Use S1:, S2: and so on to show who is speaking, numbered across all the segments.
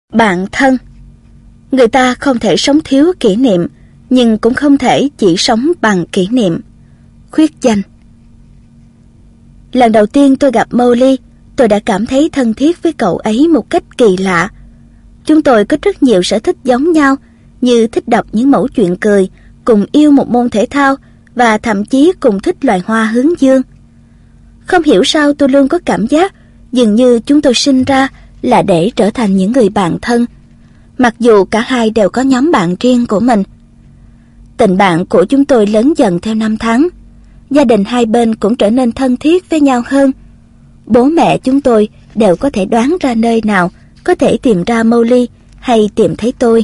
S1: Bạn thân. Người ta không thể sống thiếu kỷ niệm, nhưng cũng không thể chỉ sống bằng kỷ niệm. Khuyết danh. Lần đầu tiên tôi gặp Molly, tôi đã cảm thấy thân thiết với cậu ấy một cách kỳ lạ. Chúng tôi có rất nhiều sở thích giống nhau, như thích đọc những mẩu chuyện cười, cùng yêu một môn thể thao và thậm chí cùng thích loài hoa hướng dương. Không hiểu sao tôi luôn có cảm giác dường như chúng tôi sinh ra là để trở thành những người bạn thân, mặc dù cả hai đều có nhóm bạn riêng của mình. Tình bạn của chúng tôi lớn dần theo năm tháng. Gia đình hai bên cũng trở nên thân thiết với nhau hơn. Bố mẹ chúng tôi đều có thể đoán ra nơi nào có thể tìm ra Molly hay tìm thấy tôi.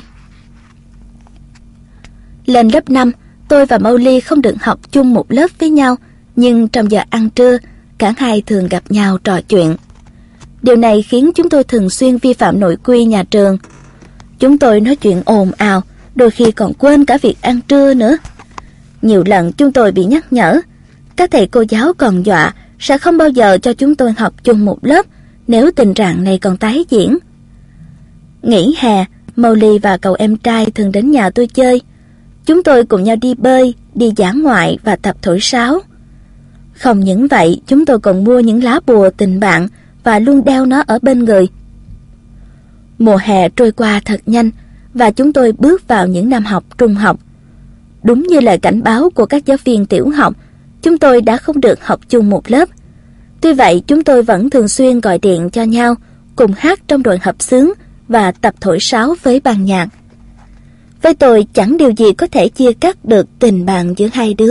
S1: Lên lớp 5, tôi và Molly không được học chung một lớp với nhau, nhưng trong giờ ăn trưa, cả hai thường gặp nhau trò chuyện. Điều này khiến chúng tôi thường xuyên vi phạm nội quy nhà trường. Chúng tôi nói chuyện ồn ào, đôi khi còn quên cả việc ăn trưa nữa. Nhiều lần chúng tôi bị nhắc nhở. Các thầy cô giáo còn dọa sẽ không bao giờ cho chúng tôi học chung một lớp nếu tình trạng này còn tái diễn. Nghỉ hè, Molly và cậu em trai thường đến nhà tôi chơi. Chúng tôi cùng nhau đi bơi, đi dã ngoại và tập thổi sáo. Không những vậy, chúng tôi còn mua những lá bùa tình bạn và luôn đeo nó ở bên người. Mùa hè trôi qua thật nhanh và chúng tôi bước vào những năm học trung học. Đúng như lời cảnh báo của các giáo viên tiểu học, chúng tôi đã không được học chung một lớp. Tuy vậy, chúng tôi vẫn thường xuyên gọi điện cho nhau, cùng hát trong đội hợp xướng và tập thổi sáo với ban nhạc. Với tôi, chẳng điều gì có thể chia cắt được tình bạn giữa hai đứa.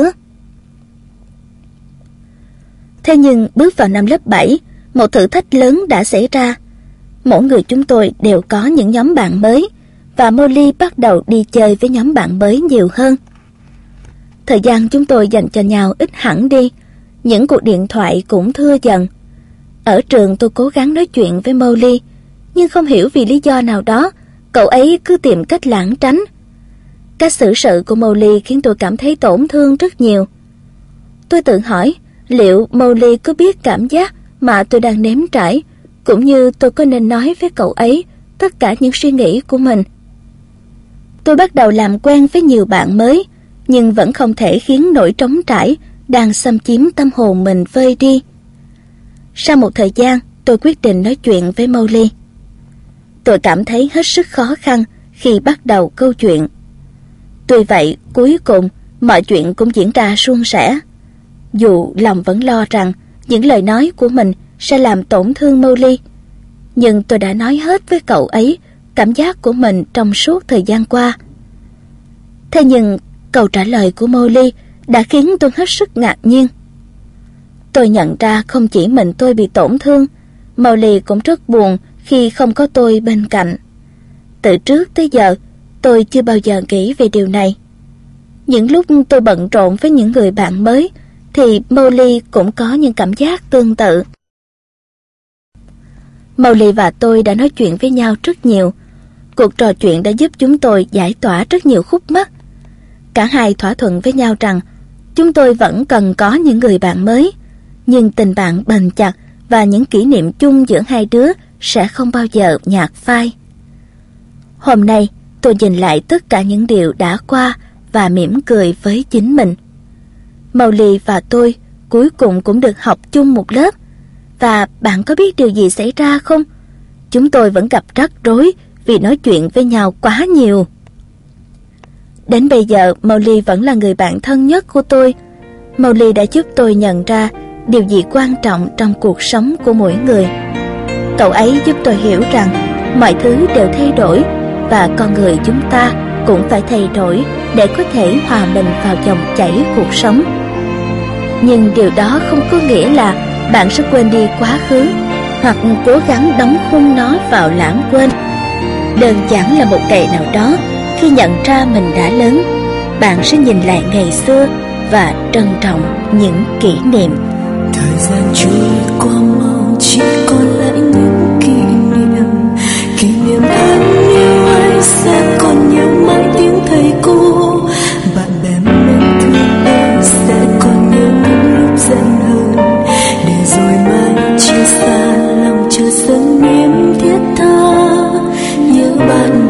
S1: Thế nhưng, bước vào năm lớp 7, một thử thách lớn đã xảy ra. Mỗi người chúng tôi đều có những nhóm bạn mới, và Molly bắt đầu đi chơi với nhóm bạn mới nhiều hơn. Thời gian chúng tôi dành cho nhau ít hẳn đi, những cuộc điện thoại cũng thưa dần. Ở trường tôi cố gắng nói chuyện với Molly, nhưng không hiểu vì lý do nào đó, cậu ấy cứ tìm cách lảng tránh. Cách xử sự của Molly khiến tôi cảm thấy tổn thương rất nhiều. Tôi tự hỏi, liệu Molly có biết cảm giác mà tôi đang nếm trải, cũng như tôi có nên nói với cậu ấy tất cả những suy nghĩ của mình. Tôi bắt đầu làm quen với nhiều bạn mới, nhưng vẫn không thể khiến nỗi trống trải đang xâm chiếm tâm hồn mình vơi đi. Sau một thời gian, tôi quyết định nói chuyện với Molly. Tôi cảm thấy hết sức khó khăn khi bắt đầu câu chuyện. Tuy vậy, cuối cùng, mọi chuyện cũng diễn ra suôn sẻ. Dù lòng vẫn lo rằng những lời nói của mình sẽ làm tổn thương Molly, nhưng tôi đã nói hết với cậu ấy cảm giác của mình trong suốt thời gian qua. Thế nhưng, câu trả lời của Molly đã khiến tôi hết sức ngạc nhiên. Tôi nhận ra không chỉ mình tôi bị tổn thương, Molly cũng rất buồn khi không có tôi bên cạnh. Từ trước tới giờ, tôi chưa bao giờ nghĩ về điều này. Những lúc tôi bận rộn với những người bạn mới, thì Molly cũng có những cảm giác tương tự. Molly và tôi đã nói chuyện với nhau rất nhiều. Cuộc trò chuyện đã giúp chúng tôi giải tỏa rất nhiều khúc mắc. Cả hai thỏa thuận với nhau rằng chúng tôi vẫn cần có những người bạn mới, nhưng tình bạn bền chặt và những kỷ niệm chung giữa hai đứa sẽ không bao giờ nhạt phai. Hôm nay, tôi nhìn lại tất cả những điều đã qua và mỉm cười với chính mình. Molly và tôi cuối cùng cũng được học chung một lớp. Và bạn có biết điều gì xảy ra không? Chúng tôi vẫn gặp rắc rối vì nói chuyện với nhau quá nhiều. Đến bây giờ, Molly vẫn là người bạn thân nhất của tôi. Molly đã giúp tôi nhận ra điều gì quan trọng trong cuộc sống của mỗi người. Cậu ấy giúp tôi hiểu rằng mọi thứ đều thay đổi và con người chúng ta cũng phải thay đổi để có thể hòa mình vào dòng chảy cuộc sống. Nhưng điều đó không có nghĩa là bạn sẽ quên đi quá khứ hoặc cố gắng đóng khung nó vào lãng quên. Đơn giản là một ngày nào đó, khi nhận ra mình đã lớn, bạn sẽ nhìn lại ngày xưa và trân trọng những kỷ niệm.
S2: Thời gian trôi qua mau, chỉ còn lại những kỷ niệm thân yêu ấy sẽ còn nhớ mãi tiếng thầy cô. Bạn bè mình thương ấy sẽ còn nhớ những lúc giận hờn, để rồi mai chia xa lòng chờ sân niềm thiết tha. Nhớ bạn